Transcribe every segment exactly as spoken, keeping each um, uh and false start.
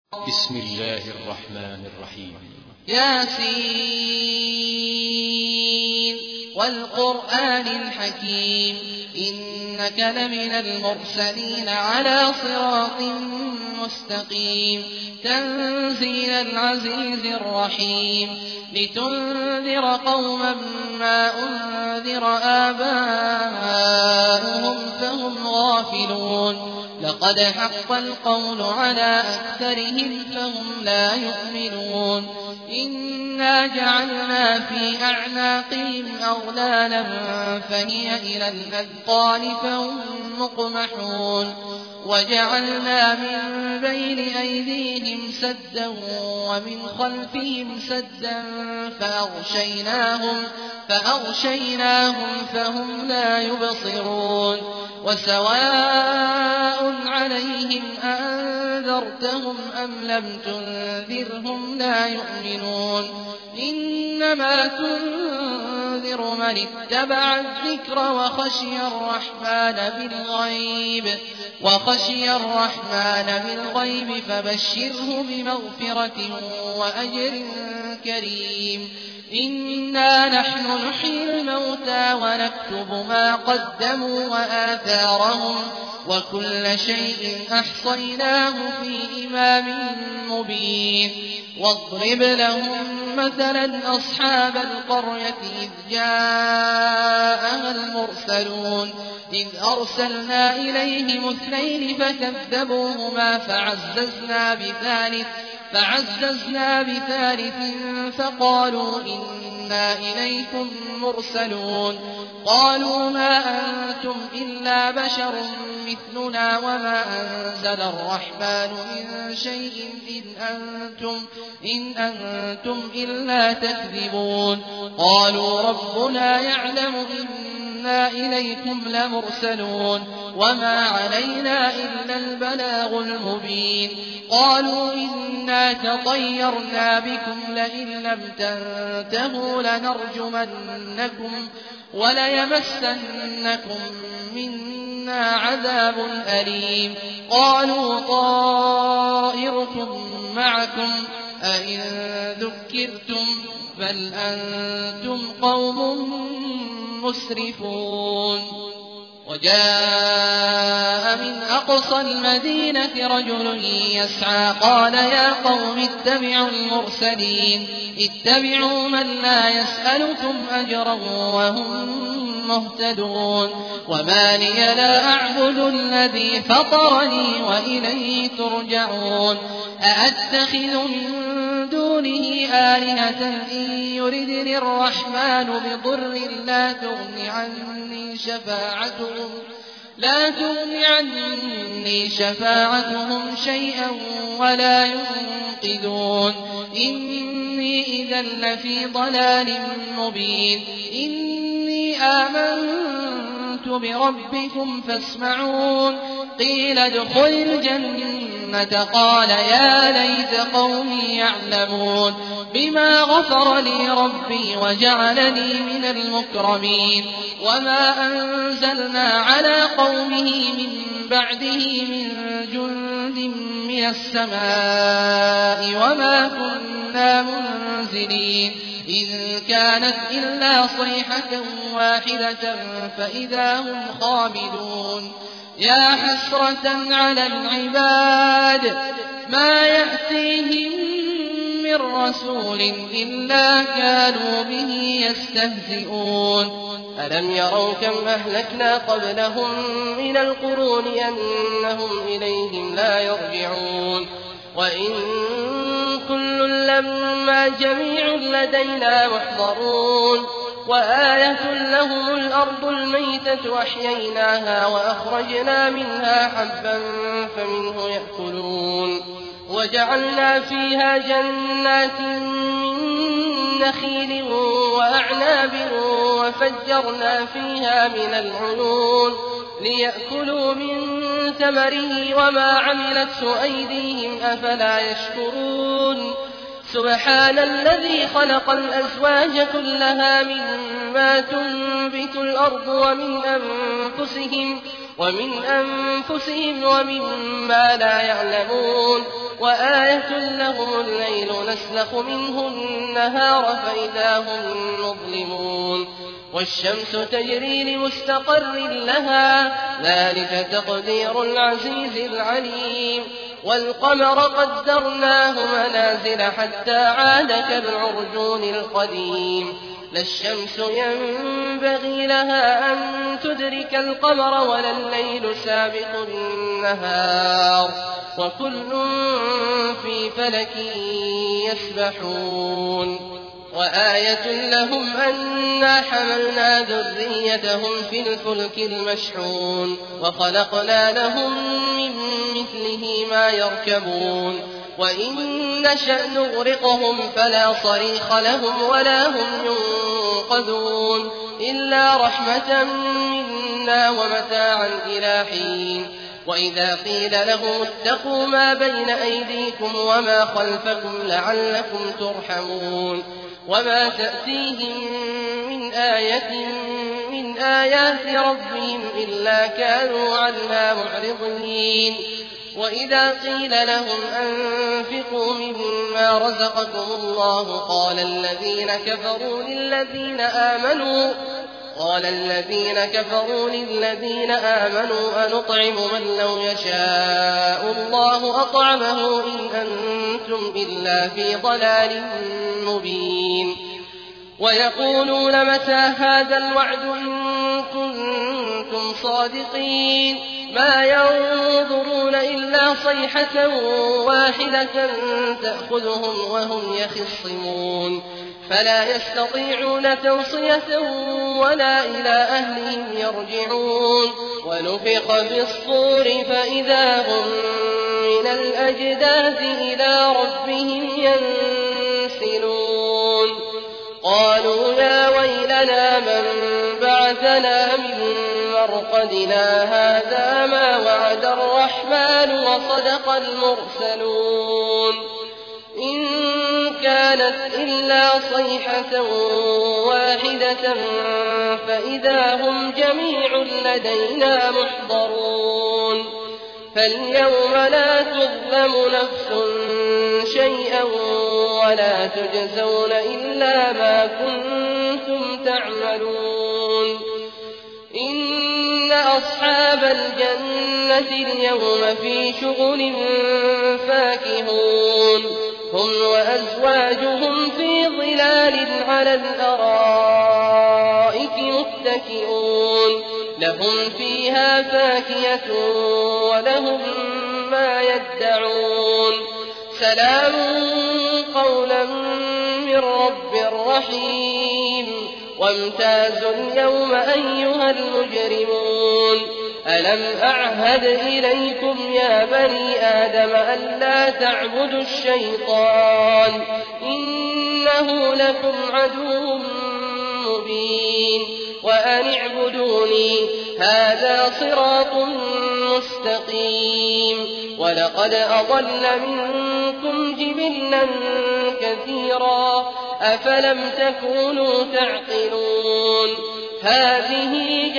بسم الله الرحمن الرحيم. ياسين والقرآن الحكيم إنك لمن المرسلين على صراط مستقيم تنزيل العزيز الرحيم لتنذر قوما ما أنذر آباؤهم فهم غافلون لقد حق القول على أكثرهم فهم لا يؤمنون إنا جعلنا في أعناقهم أغلالا فهي إلى الأذقان فهم مقمحون وجعلنا من بين أيديهم سدا ومن خلفهم سدا فأغشيناهم, فأغشيناهم فهم لا يبصرون وسواء عليهم أأنذرتهم أم لم تنذرهم لا يؤمنون إنما تنذر من اتبع الذكر وخشي الرحمن بالغيب وخشي الرحمن بالغيب فبشره بمغفرة وأجر كريم إنا نحن نحيي الموتى ونكتب ما قدموا وآثارهم وكل شيء أحصيناه في إمام مبين واضرب لهم مثلا أصحاب القرية إذ جاءها المرسلون إذ أرسلنا إليهم اثنين فكذبوهما فعززنا بثالث فعززنا بثالث فقالوا إنا إليكم مرسلون قالوا ما أنتم إلا بشر مثلنا وما أنزل الرحمن من شيء إن أنتم, إن أنتم إلا تكذبون قالوا ربنا يعلم إنا إليكم لمرسلون وما علينا إلا البلاغ المبين قالوا إنا تطيرنا بكم لئن لم تنتهوا لنرجمنكم وليمسنكم منا عذاب أليم قالوا طائركم معكم أئن ذكرتم بل أنتم قوم مسرفون وجاء من أقصى المدينة رجل يسعى قال يا قوم اتبعوا المرسلين اتبعوا من لا يسألكم أجرا وهم مهتدون وما لي لا أعبد الذي فطرني وإليه ترجعون أأتخذ من دونه آلهة إن يردني الرحمن بضر لا تغن عني شفاعتهم لا تغن عني شفاعتهم شيئا ولا ينقذون إني إذا لفي ضلال مبين إني آمنت بربكم فاسمعون قيل ادخل الجنة قال يا ليت قومي يعلمون بما غفر لي ربي وجعلني من المكرمين وما أنزلنا على قومه من بعده من جند من السماء وما كنا منزلين إن كانت إلا صيحة واحدة فإذا هم خامدون يا حسرة على العباد ما يأتيهم من رسول إلا كانوا به يستهزئون ألم يروا كم أهلكنا قبلهم من القرون أنهم إليهم لا يرجعون وإن كل لما جميع لدينا محضرون وآية لهم الأرض الميتة أحييناها وأخرجنا منها حبا فمنه يأكلون وجعلنا فيها جنات من نخيل وأعناب وفجرنا فيها من العيون ليأكلوا من ثمره وما عملته أيديهم أفلا يشكرون سبحان الذي خلق الأزواج كلها مما تنبت الأرض ومن أنفسهم ومن أنفسهم ومما لا يعلمون وآية لهم الليل نسلخ منه النهار فإذا هم مظلمون والشمس تجري لمستقر لها ذلك تقدير العزيز العليم والقمر قدرناه منازل حتى عاد كالعرجون القديم لا الشمس ينبغي لها أن تدرك القمر ولا الليل سابق النهار وكل في فلك يسبحون وآية لهم أنا حملنا ذريتهم في الفلك المشحون وخلقنا لهم من مثله ما يركبون وإن نشأ نغرقهم فلا صريخ لهم ولا هم ينقذون إلا رحمة منا ومتاعا إلى حين وإذا قيل لهم اتقوا ما بين أيديكم وما خلفكم لعلكم ترحمون وما تأتيهم من آية من آيات ربهم إلا كانوا عنها معرضين وإذا قيل لهم أنفقوا مما رزقكم الله قال الذين كفروا للذين آمنوا قال الذين كفروا للذين آمنوا أنطعم من لو يشاء الله أطعمه إن أنتم إلا في ضلال مبين ويقولون متى هذا الوعد إن كنتم صادقين ما ينظرون إلا صيحة واحدة تأخذهم وهم يخصمون فلا يستطيعون توصية ولا إلى أهلهم يرجعون ونفخ في الصور فإذا هم من الأجداث إلى ربهم ينسلون قالوا يا ويلنا من بعثنا من مرقدنا هذا ما وعد الرحمن وصدق المرسلون إن كانت إلا صيحة واحدة فإذا هم جميع لدينا محضرون فاليوم لا تظلم نفس شيئا ولا تجزون إلا ما كنتم تعملون إن أصحاب الجنة اليوم في شغل فاكهون هم وأزواجهم في ظلال على الأرائك متكئون لهم فيها فاكهة ولهم ما يدعون سلام قولا من رب رحيم وامتازوا اليوم أيها المجرمون ألم أعهد إليكم يا بني آدم ألا تعبدوا الشيطان إنه لكم عدو مبين وأن اعبدوني هذا صراط مستقيم ولقد أضل منكم جبلا كثيرا أفلم تكونوا تعقلون هذه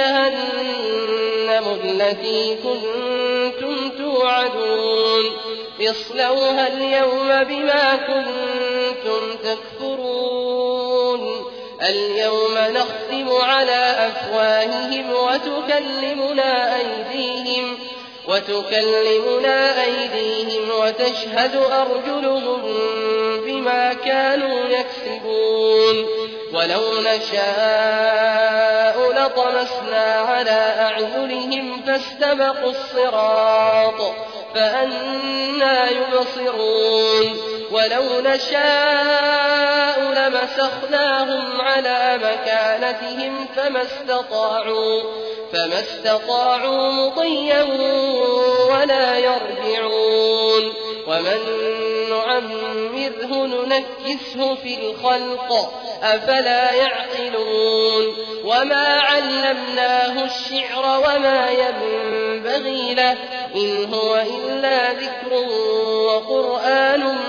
جهنم التي كنتم توعدون اصلوها اليوم بما كنتم تكفرون اليوم نختم على أفواههم وتكلمنا أيديهم وتكلمنا أيديهم وتشهد أرجلهم بما كانوا يكسبون ولو نشاء لطمسنا على أعينهم فاستبقوا الصراط فأنى يبصرون ولو نشاء لمسخناهم على مكانتهم فما استطاعوا فما استطاعوا مضيا ولا يرجعون ومن نعمره ننكسه في الخلق أفلا يعقلون وما علمناه الشعر وما ينبغي له إن هو إلا ذكر وقرآن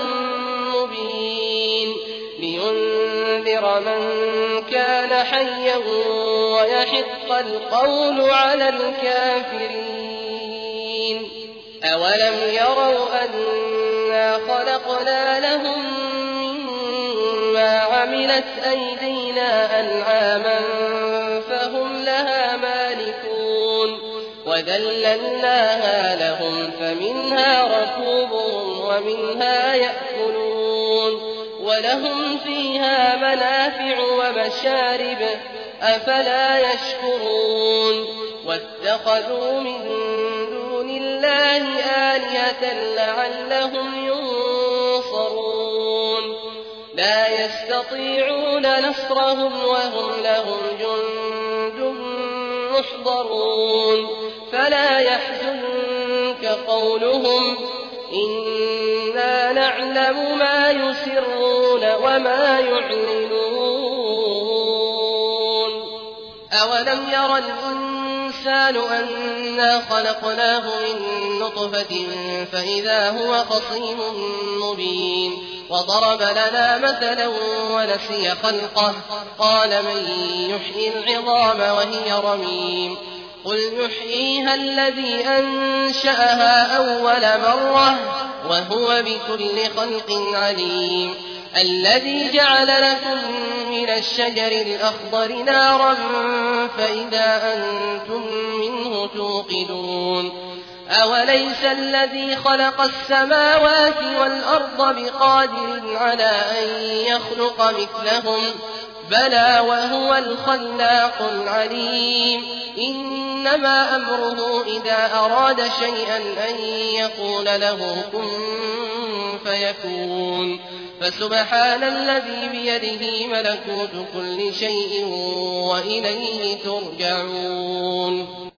مبين لينذر من كان حيا ويحق القول على الكافرين. أولم يروا أنا خلقنا لهم مما عملت أيدينا أنعاما فهم لها مالكون وذللناها لهم فمنها ركوبهم ومنها يأكلون ولهم فيها منافع ومشارب أفلا يشكرون. واتخذوا من دون الله آلهة لعلهم ينصرون لا يستطيعون نصرهم وهم لهم جند محضرون. فلا يحزنك قولهم إنا نعلم ما يسرون وما يعلنون. أولم ير الإنسان أنا خلقناه من نطفة فإذا هو خصيم مبين وضرب لنا مثلا ونسي خلقه قال من يحيي العظام وهي رميم قل يحييها الذي أنشأها أول مرة وهو بكل خلق عليم. الذي جعل لكم من الشجر الأخضر نارا فإذا أنتم منه توقدون. أوليس الذي خلق السماوات والأرض بقادر على أن يخلق مثلهم بلى وهو الخلاق العليم. إنما أمره إذا أراد شيئا أن يقول له كن فيكون. فسبحان الذي بيده ملكوت كل شيء وإليه ترجعون.